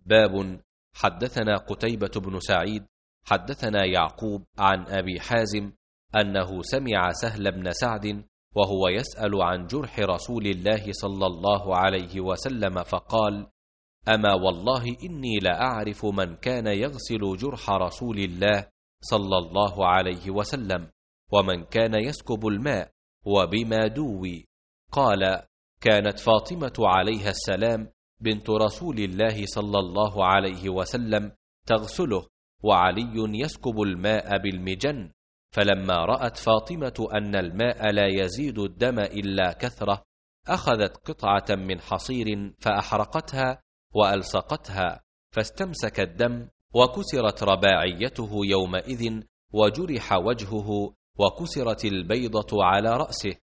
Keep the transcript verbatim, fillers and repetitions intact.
باب. حدثنا قتيبة بن سعيد حدثنا يعقوب عن أبي حازم أنه سمع سهل بن سعد وهو يسأل عن جرح رسول الله صلى الله عليه وسلم فقال: أما والله إني لأعرف من كان يغسل جرح رسول الله صلى الله عليه وسلم ومن كان يسكب الماء وبما دوي. قال: كانت فاطمة عليها السلام بنت رسول الله صلى الله عليه وسلم تغسله وعلي يسكب الماء بالمجن، فلما رأت فاطمة أن الماء لا يزيد الدم إلا كثرة أخذت قطعة من حصير فأحرقتها وألصقتها فاستمسك الدم وكسرت رباعيته يومئذ وجرح وجهه وكسرت البيضة على رأسه